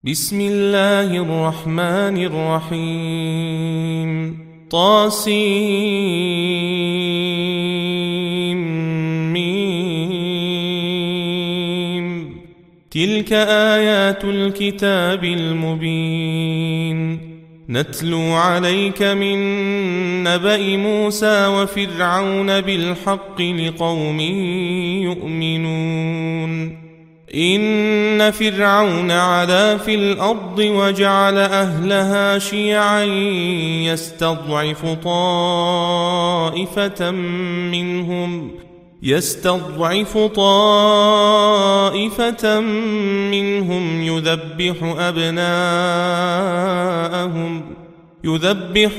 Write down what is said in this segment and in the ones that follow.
بسم الله الرحمن الرحيم طاسيم تلك آيات الكتاب المبين نتلو عليك من نبأ موسى وفرعون بالحق لقوم يؤمنون إن فرعون علا في الأرض وجعل أهلها شيعا يستضعف طائفة منهم يذبح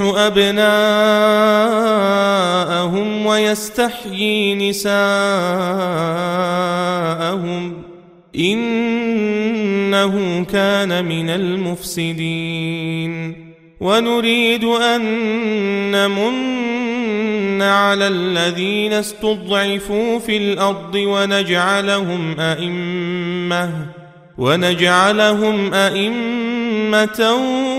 أبناءهم ويستحيي نساءهم إنه كان من المفسدين ونريد أن نمن على الذين استضعفوا في الأرض ونجعلهم أئمة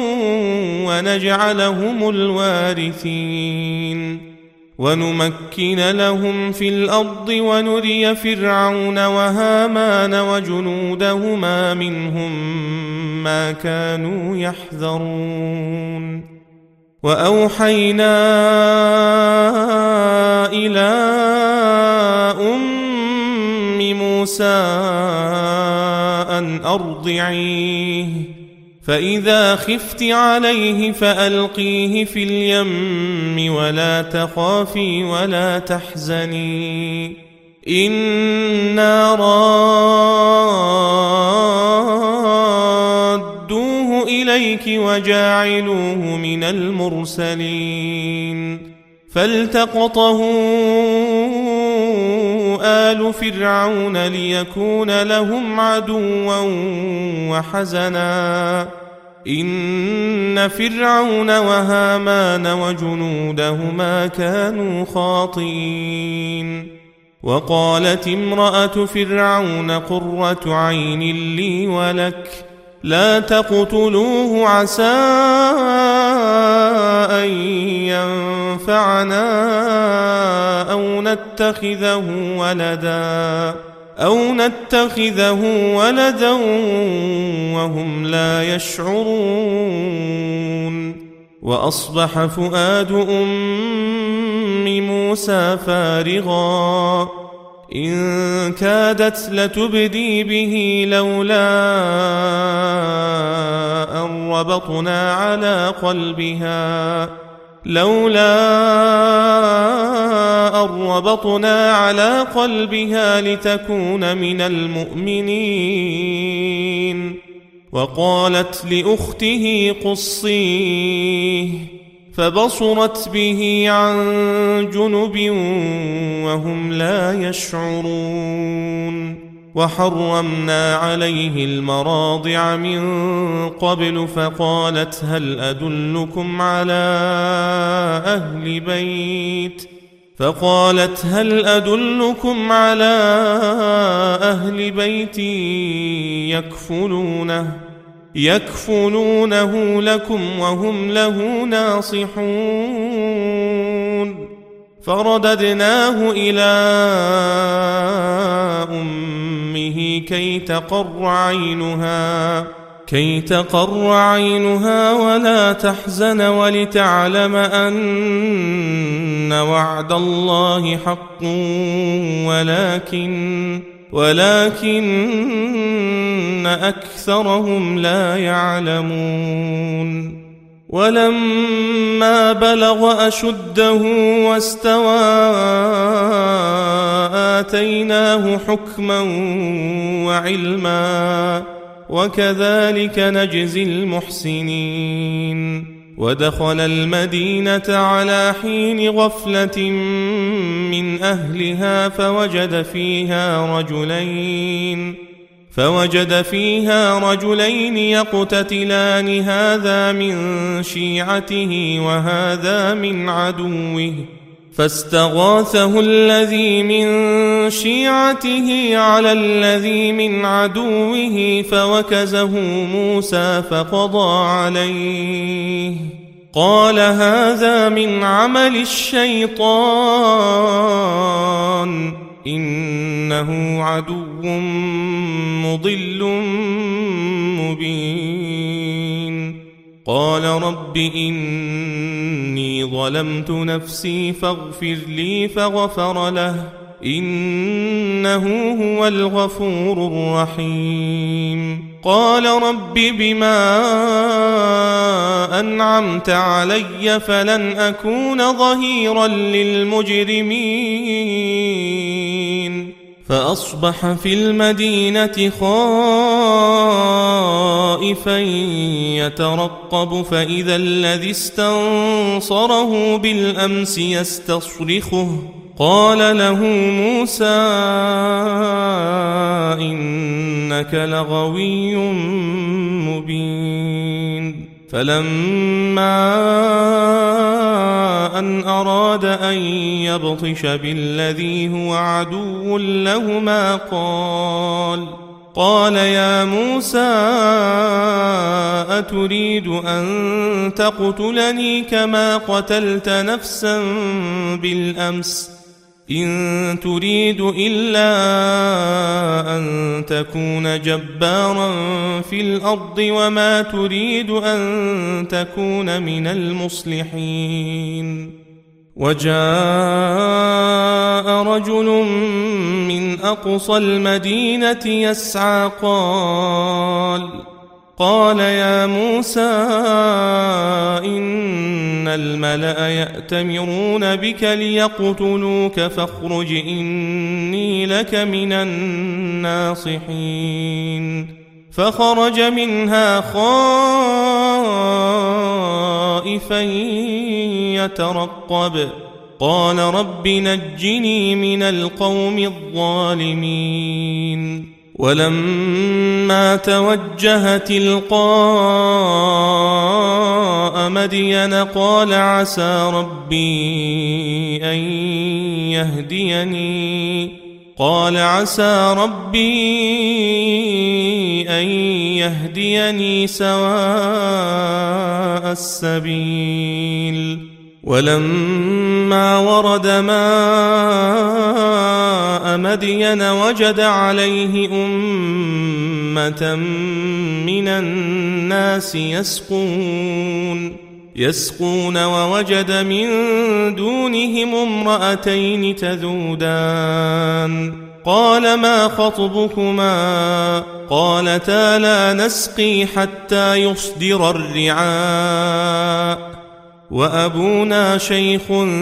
ونجعلهم الوارثين ونمكن لهم في الأرض ونري فرعون وهامان وجنودهما منهم ما كانوا يحذرون وأوحينا إلى أم موسى أن أرضعيه فإذا خفت عليه فألقيه في اليم ولا تخافي ولا تحزني إنا رادوه إليك وجاعلوه من المرسلين فالتقطه آل فرعون ليكون لهم عدوا وحزنا إن فرعون وهامان وجنودهما كانوا خاطئين وقالت امرأة فرعون قرة عين لي ولك لا تقتلوه عسى أن ينفعنا أو نتخذه ولدا وهم لا يشعرون وأصبح فؤاد أم موسى فارغا إن كادت لتبدي به لولا أن ربطنا على قلبها لتكون من المؤمنين وقالت لأخته قصيه فبصرت به عن جنب وهم لا يشعرون وحرمنا عليه المراضع من قبل فقالت هل أدلكم على أهل بيت يكفلونه لكم وهم له ناصحون فرددناه إلى أمه كي تقر عينها ولا تحزن ولتعلم أن وعد الله حق ولكن أكثرهم لا يعلمون ولما بلغ أشده واستوى آتيناه حكما وعلما وكذلك نجزي المحسنين ودخل المدينة على حين غفلة من أهلها فوجد فيها رجلين يقتتلان هذا من شيعته وهذا من عدوه فاستغاثه الذي من شيعته على الذي من عدوه فوكزه موسى فقضى عليه قال هذا من عمل الشيطان إنه عدو مضل مبين قال رب إني ظلمت نفسي فاغفر لي فغفر له إنه هو الغفور الرحيم قال رب بما أنعمت علي فلن أكون ظهيرا للمجرمين فأصبح في المدينة خائفا يترقب فإذا الذي استنصره بالأمس يستصرخه قال له موسى إنك لغوي مبين فلما أن أراد أن يبطش بالذي هو عدو لهما قال يا موسى أتريد أن تقتلني كما قتلت نفسا بالأمس إن تريد إلا أن تكون جبارا في الأرض وما تريد أن تكون من المصلحين وجاء رجل من أقصى المدينة يسعى قال يا موسى إن الملأ يأتمرون بك ليقتلوك فاخرج إني لك من الناصحين فخرج منها خائفا يترقب قال رب نجني من القوم الظالمين ولما توجه تلقاء مدين قال عسى ربي أن يهديني سواء السبيل ولما ورد ماء مدين وجد عليه أمة من الناس يسقون ووجد من دونهم امرأتين تذودان قال ما خطبكما قالتا لا نسقي حتى يصدر الرعاء وأبونا شيخ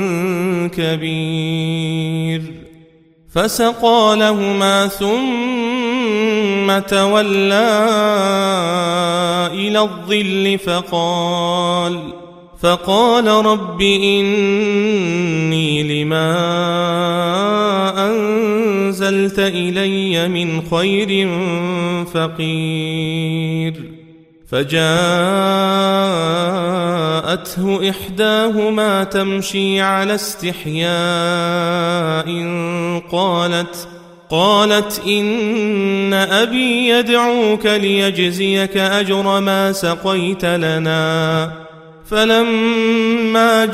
كبير فسقى لهما ثم تولى إلى الظل فقال رب إني لما أنزلت إلي من خير فقير فجاءته إحداهما تمشي على استحياء قالت إن أبي يدعوك ليجزيك أجر ما سقيت لنا فلما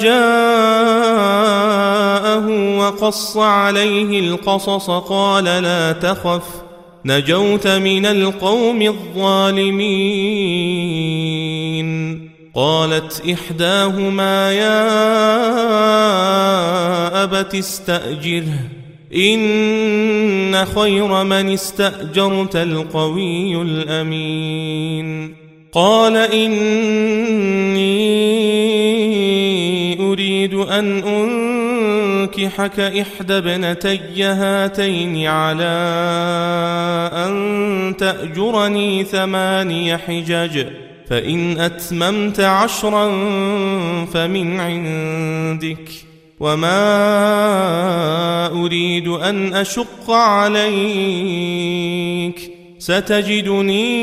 جاءه وقص عليه القصص قال لا تخف نجوت من القوم الظالمين قالت إحداهما يا أبت استأجره إن خير من استأجرت القوي الأمين قال إني أريد أن أنكحك إحدى ابنتي هاتين على أن تأجرني 8 حجج فإن أتممت 10 فمن عندك وما أريد أن أشق عليك ستجدني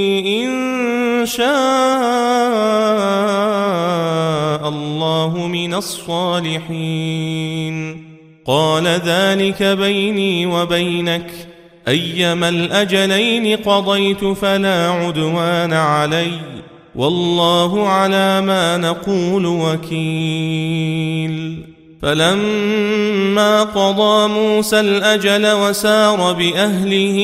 إن شاء الله من الصالحين. قال ذلك بيني وبينك، أيما الأجلين قضيت فلا عدوان علي، والله على ما نقول وكيل. فلما قضى موسى الأجل وسار بأهله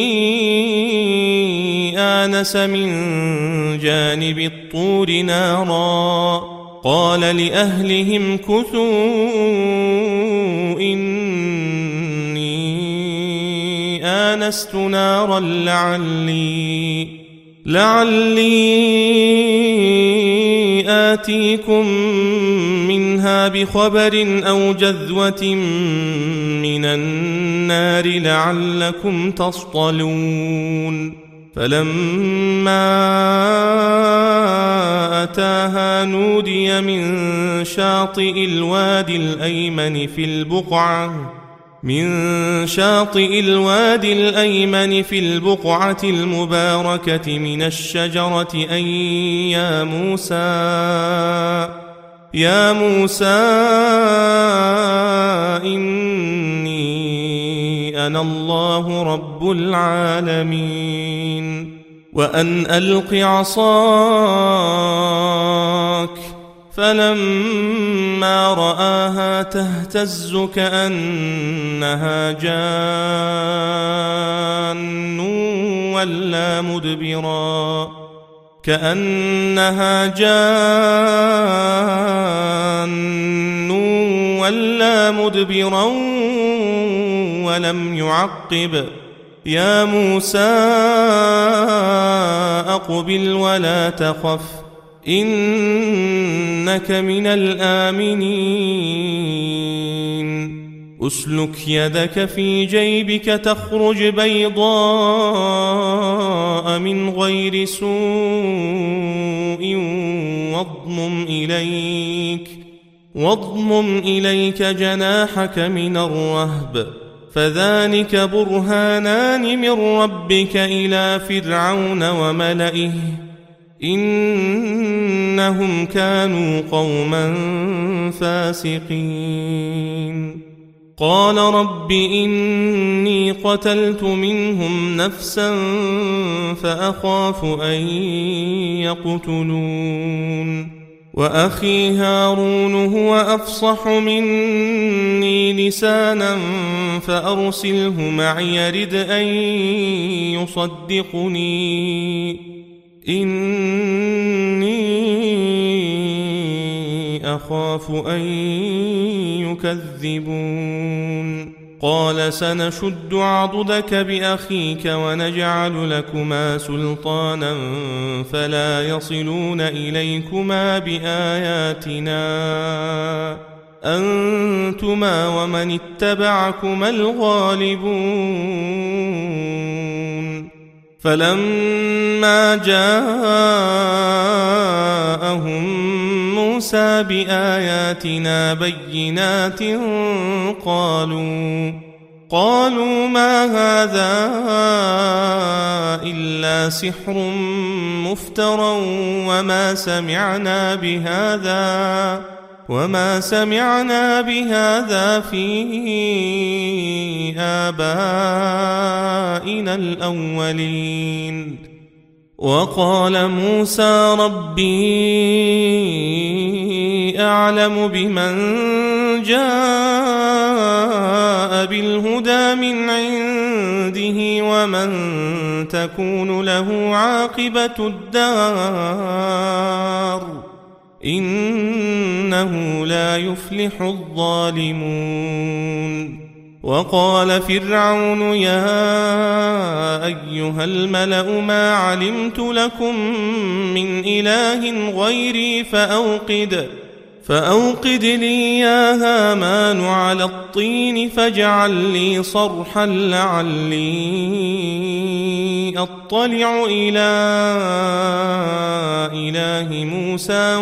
آنس من جانب الطور نارا، قال لأهلهم كثوا إني آنست نارا لعلي آتيكم منها بخبر أو جذوة من النار لعلكم تصطلون. فلما أتاها نودي من شاطئ الوادي الأيمن في البقعة المباركة من الشجرة أن يا موسى إني أنا الله رب العالمين، وأن ألق عصاك. فلما رآها تهتز كأنها جان ولا مدبرا ولم يعقب. يا موسى أقبل ولا تخف إنك من الآمنين. أسلك يدك في جيبك تخرج بيضاء من غير سوء واضمم إليك جناحك من الرهب، فذلك برهانان من ربك إلى فرعون وملئه إنهم كانوا قوما فاسقين. قال رب إني قتلت منهم نفسا فأخاف أن يقتلون، وأخي هارون هو أفصح مني لسانا فأرسله معي يرد أن يصدقني إني أخاف أن يكذبون. قال سنشد عضدك بأخيك ونجعل لكما سلطانا فلا يصلون إليكما بآياتنا أنتما ومن اتبعكما الغالبون. فلما جاءهم موسى بآياتنا بينات قالوا ما هذا إلا سحر مفترى وما سمعنا بهذا في آبائنا الأولين. وقال موسى ربي أعلم بمن جاء بالهدى من عنده ومن تكون له عاقبة الدار إنه لا يفلح الظالمون. وقال فرعون يا أيها الملأ ما علمت لكم من إله غيري فأوقد لي يا هامان على الطين فاجعل لي صرحا لعلي أطلع إلى إله موسى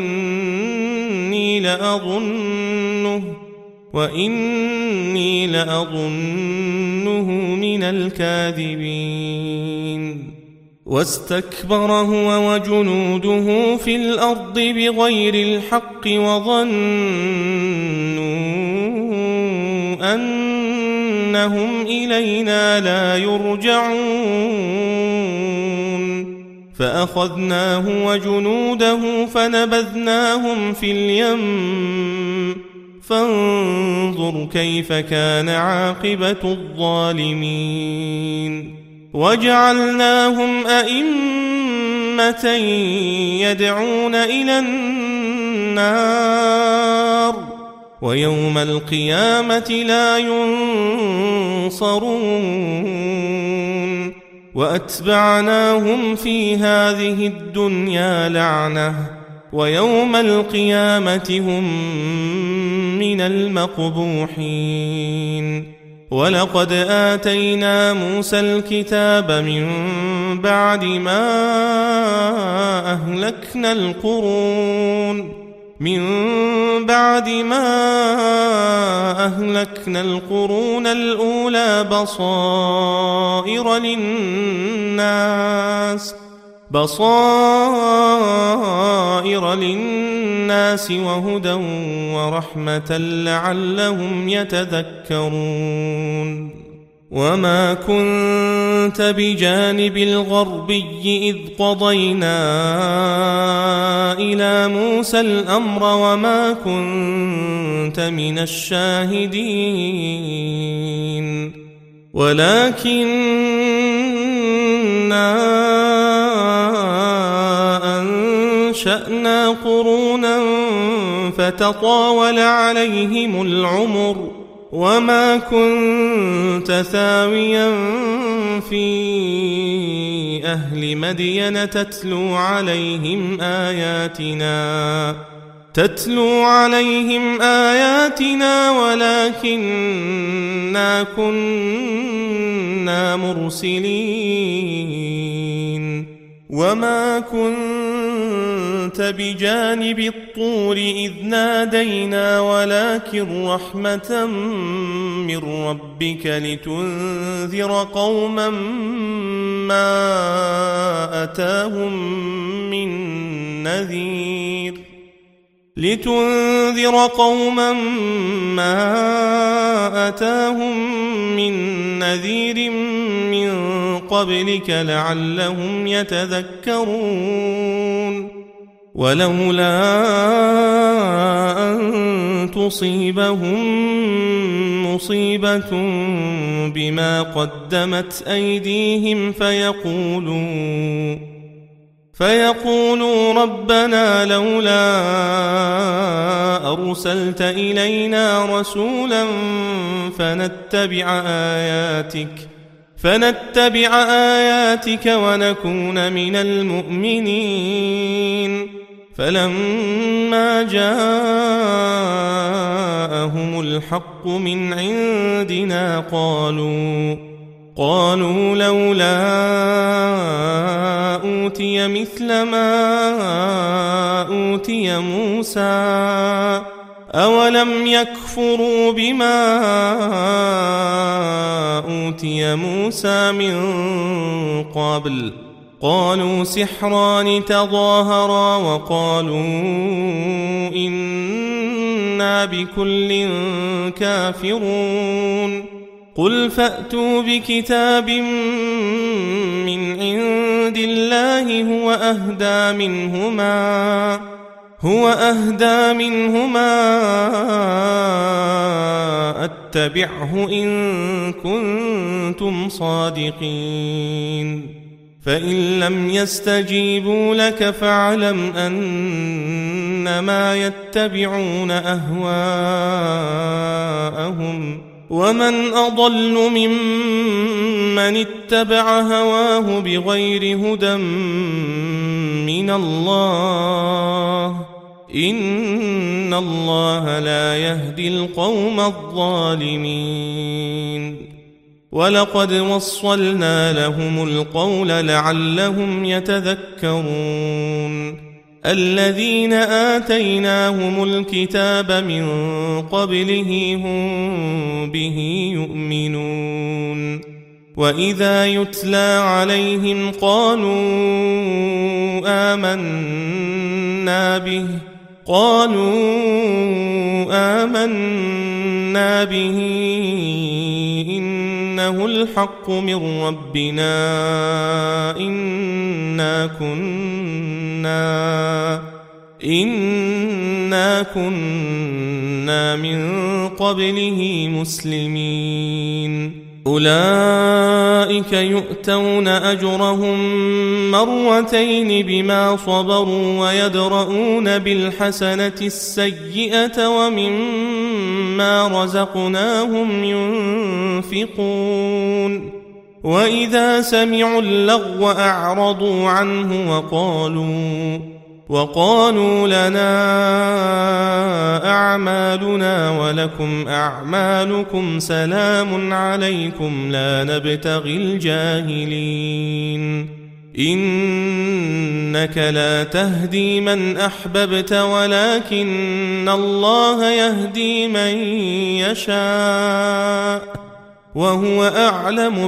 وإني لأظنه من الكاذبين. واستكبر هو وجنوده في الأرض بغير الحق وظنوا أنهم إلينا لا يرجعون فأخذناه وجنوده فنبذناهم في اليم فانظر كيف كان عاقبة الظالمين وجعلناهم أئمة يدعون إلى النار ويوم القيامة لا ينصرون وأتبعناهم في هذه الدنيا لعنة ويوم القيامة هم من المقبوحين ولقد آتينا موسى الكتاب من بعد ما أهلكنا القرون الأولى بصائر للناس وهدى ورحمة لعلهم يتذكرون وما كنت بجانب الغربي إذ قضينا إلى موسى الأمر وما كنت من الشاهدين ولكننا أنشأنا قرونا فتطاول عليهم العمر وما كنت ثاويا في أهل مدين تتلو عليهم آياتنا ولكننا كنا مرسلين وما كنت بجانب الطور إذ نادينا ولكن رحمة من ربك لتنذر قوما ما أتاهم من نذير من قبلك لعلهم يتذكرون ولولا أن تصيبهم مصيبة بما قدمت أيديهم فيقولوا ربنا لولا أرسلت إلينا رسولا فنتبع آياتك ونكون من المؤمنين فلما جاءهم الحق من عندنا قالوا لولا أوتي مثل ما أوتي موسى أولم يكفروا بما أوتي موسى من قبل قالوا سحران تظاهرا وقالوا إنا بكل كافرون قل فأتوا بكتاب من عند الله هو أهدى منهما أتبعه إن كنتم صادقين فإن لم يستجيبوا لك فاعلم أنما يتبعون أهواءهم ومن أضل ممن اتبع هواه بغير هدى من الله إن الله لا يهدي القوم الظالمين ولقد وصلنا لهم القول لعلهم يتذكرون الذين آتيناهم الكتاب من قبله هم به يؤمنون وإذا يتلى عليهم قالوا آمنا به إنه الحق من ربنا إنا كنا من قبله مسلمين أولئك يؤتون أجرهم مرتين بما صبروا ويدرؤون بالحسنة السيئة ومما رزقناهم ينفقون وإذا سمعوا اللغو أعرضوا عنه وقالوا لنا أعمالنا ولكم أعمالكم سلام عليكم لا نبتغي الجاهلين إنك لا تهدي من أحببت ولكن الله يهدي من يشاء وهو أعلم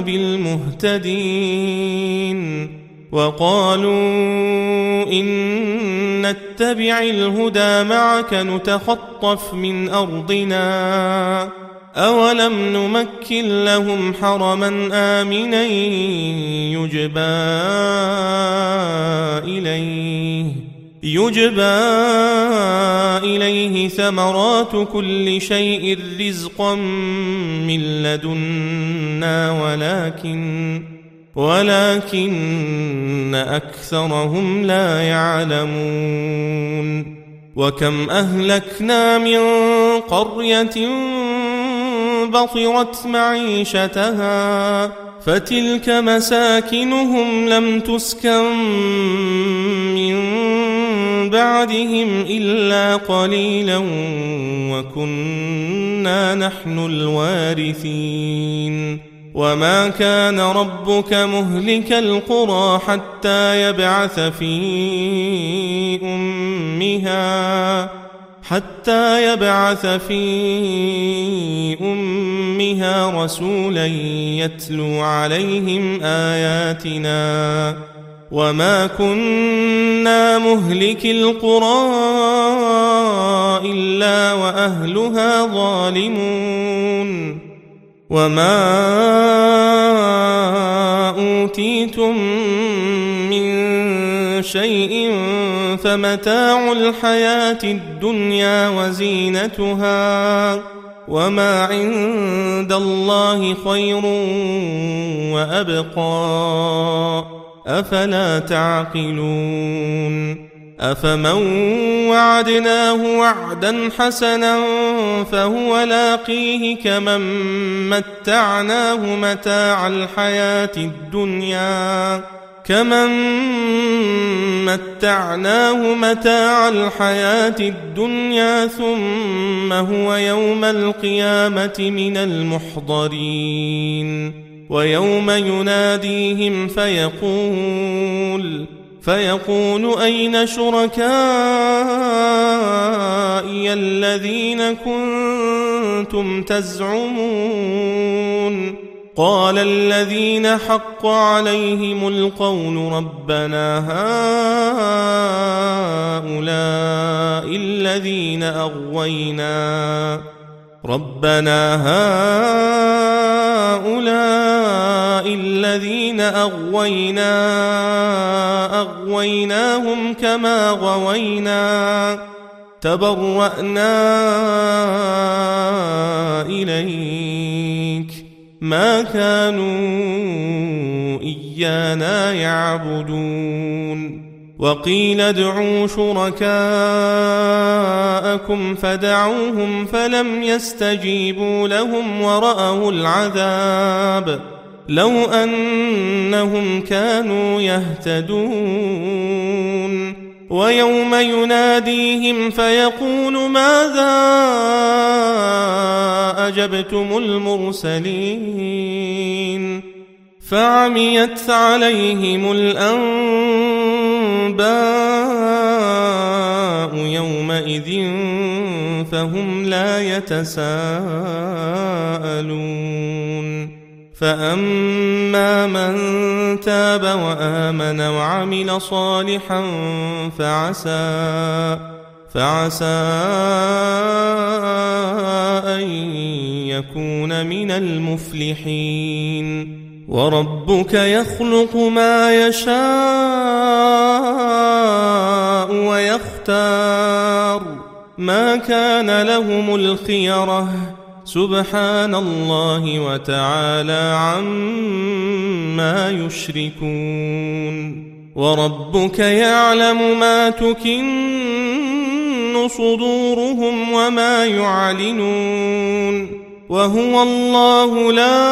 بالمهتدين وقالوا إن نتبع الهدى معك نتخطف من أرضنا أولم نمكن لهم حرما آمنا يجبى إليه ثمرات كل شيء رزقا من لدنا ولكن أكثرهم لا يعلمون وكم أهلكنا من قرية بطرت معيشتها فتلك مساكنهم لم تسكن من بعدهم إلا قليلا وكنا نحن الوارثين وما كان ربك مهلك القرى حتى يبعث في أمها رسولا يتلو عليهم آياتنا وما كنا مهلك القرى إلا وأهلها ظالمون وما أوتيتم من شيء فمتاع الحياة الدنيا وزينتها وما عند الله خير وأبقى أفلا تعقلون أفمن وعدناه وعدا حسنا فهو لاقيه كمن متعناه متاع الحياة الدنيا ثم هو يوم القيامة من المحضرين ويوم يناديهم فيقول أين شركائي الذين كنتم تزعمون قال الذين حق عليهم القول ربنا هؤلاء الذين أغوينا أغويناهم كما غوينا تبرأنا إليك ما كانوا إيانا يعبدون وقيل ادعوا شركاءكم فدعوهم فلم يستجيبوا لهم ورأوا العذاب لو أنهم كانوا يهتدون ويوم يناديهم فيقول ماذا أجبتم المرسلين فعميت عليهم الأنباء يومئذ فهم لا يتساءلون فأما من تاب وآمن وعمل صالحا فعسى أن يكون من المفلحين. وربك يخلق ما يشاء ويختار ما كان لهم الخيرة سبحان الله وتعالى عما يشركون. وربك يعلم ما تكن صدورهم وما يعلنون وهو الله لا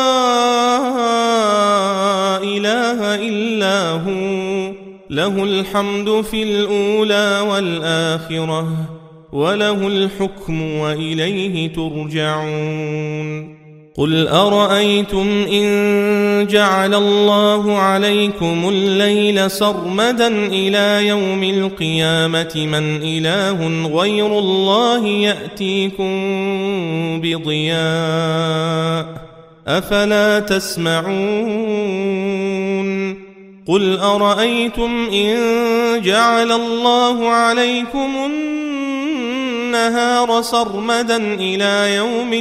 إله إلا هو له الحمد في الأولى والآخرة وله الحكم وإليه ترجعون. قل أرأيتم إن جعل الله عليكم الليل سرمدا إلى يوم القيامة من إله غير الله يأتيكم بضياء أفلا تسمعون. قل أرأيتم إن جعل الله عليكم النهار سرمدا إلى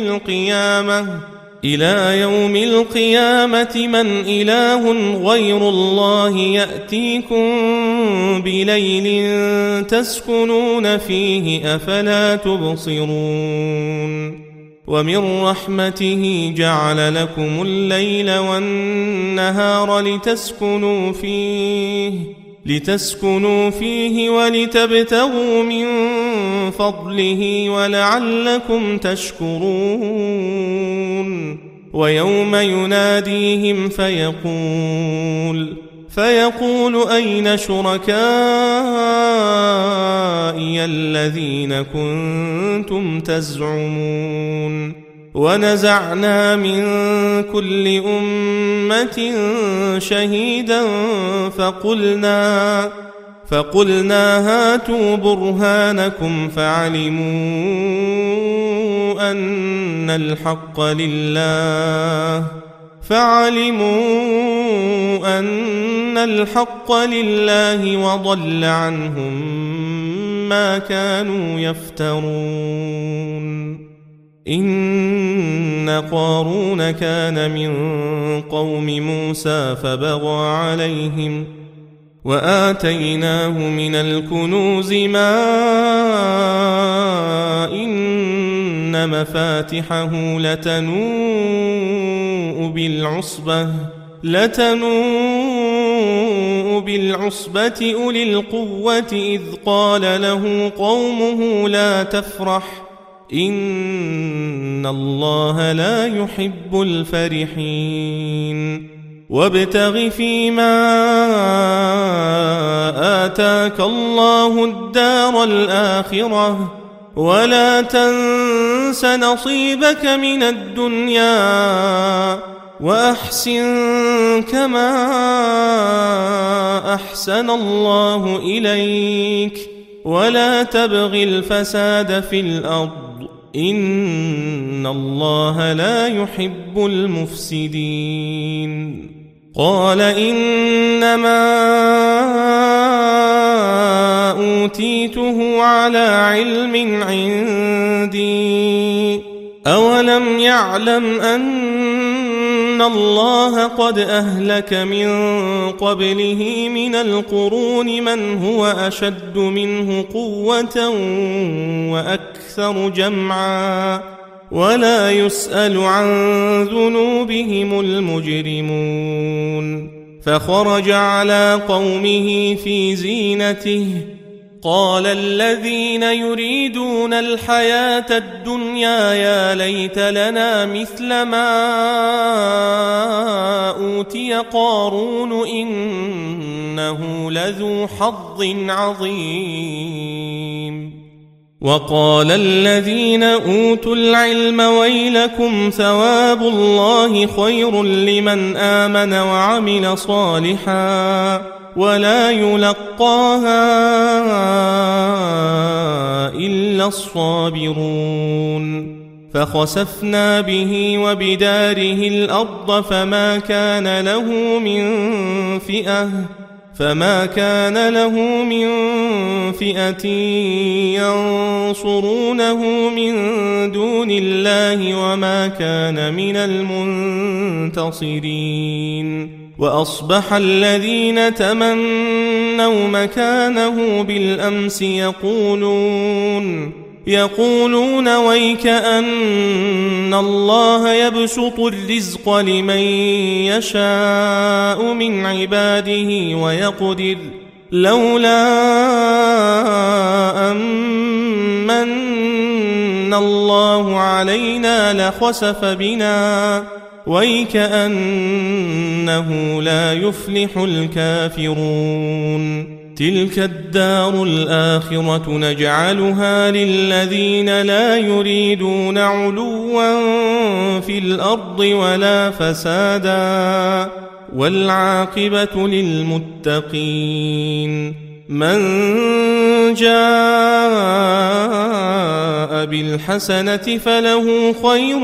يوم القيامة من إله غير الله يأتيكم بليل تسكنون فيه أفلا تبصرون. ومن رحمته جعل لكم الليل والنهار لتسكنوا فيه ولتبتغوا من فضله ولعلكم تشكرون. ويوم يناديهم فيقول أين شركائي الذين كنتم تزعمون. ونزعنا من كل أمة شهيدا فقلنا هاتوا برهانكم فعلموا أن الحق لله وضل عنهم ما كانوا يفترون. إن قارون كان من قوم موسى فبغى عليهم وآتيناه من الكنوز ما إن مفاتحه لتنوء بالعصبة أولي القوة إذ قال له قومه لا تفرح إن الله لا يحب الفرحين. وابتغ فيما آتاك الله الدار الآخرة ولا تنس نصيبك من الدنيا وأحسن كما أحسن الله إليك ولا تبغ الفساد في الأرض إن الله لا يحب المفسدين. قال إنما أوتيته على علم عندي أولم يعلم أن الله قد أهلك من قبله من القرون من هو أشد منه قوة وأكثر جمعا ولا يسأل عن ذنوبهم المجرمون. فخرج على قومه في زينته قال الذين يريدون الحياة الدنيا يا ليت لنا مثل ما أوتي قارون إنه لذو حظ عظيم. وقال الذين أوتوا العلم ويلكم ثواب الله خير لمن آمن وعمل صالحا ولا يلقاها إلا الصابرون. فخسفنا به وبداره الأرض فما كان له من فئة ينصرونه من دون الله وما كان من المنتصرين. وأصبح الذين تمنوا مكانه بالأمس يقولون ويك أن الله يبسط الرزق لمن يشاء من عباده ويقدر لولا أمن الله علينا لخسف بنا ويك أنه لا يفلح الكافرون. تلك الدار الآخرة نجعلها للذين لا يريدون علوا في الأرض ولا فسادا والعاقبة للمتقين. من جاء بالحسنة فله خير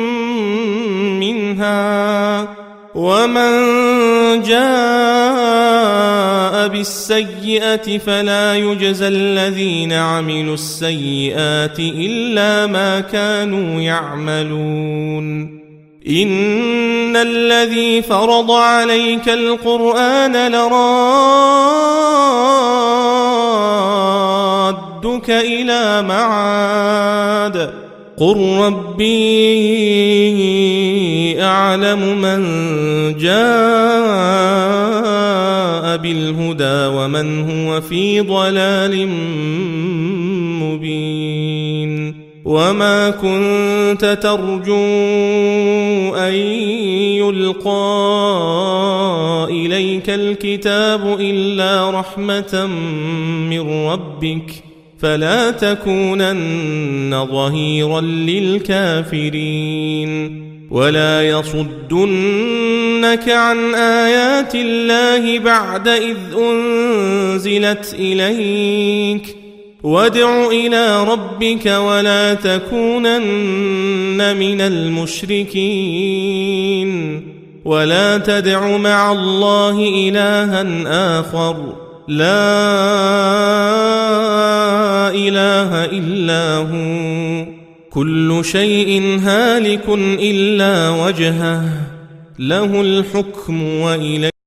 منها ومن جاء بالسيئة فلا يجزى الذين عملوا السيئات إلا ما كانوا يعملون. إن الذي فرض عليك القرآن لرادك إلى معاد قل ربي أعلم من جاء بالهدى ومن هو في ضلال مبين. وما كنت ترجو أن يلقى إليك الكتاب إلا رحمة من ربك فلا تكونن ظهيرا للكافرين. ولا يصدنك عن آيات الله بعد إذ أنزلت إليك وادع إلى ربك ولا تكونن من المشركين. ولا تدع مع الله إلها آخر لا إله إلا هو كل شيء هالك إلا وجهه له الحكم وإليه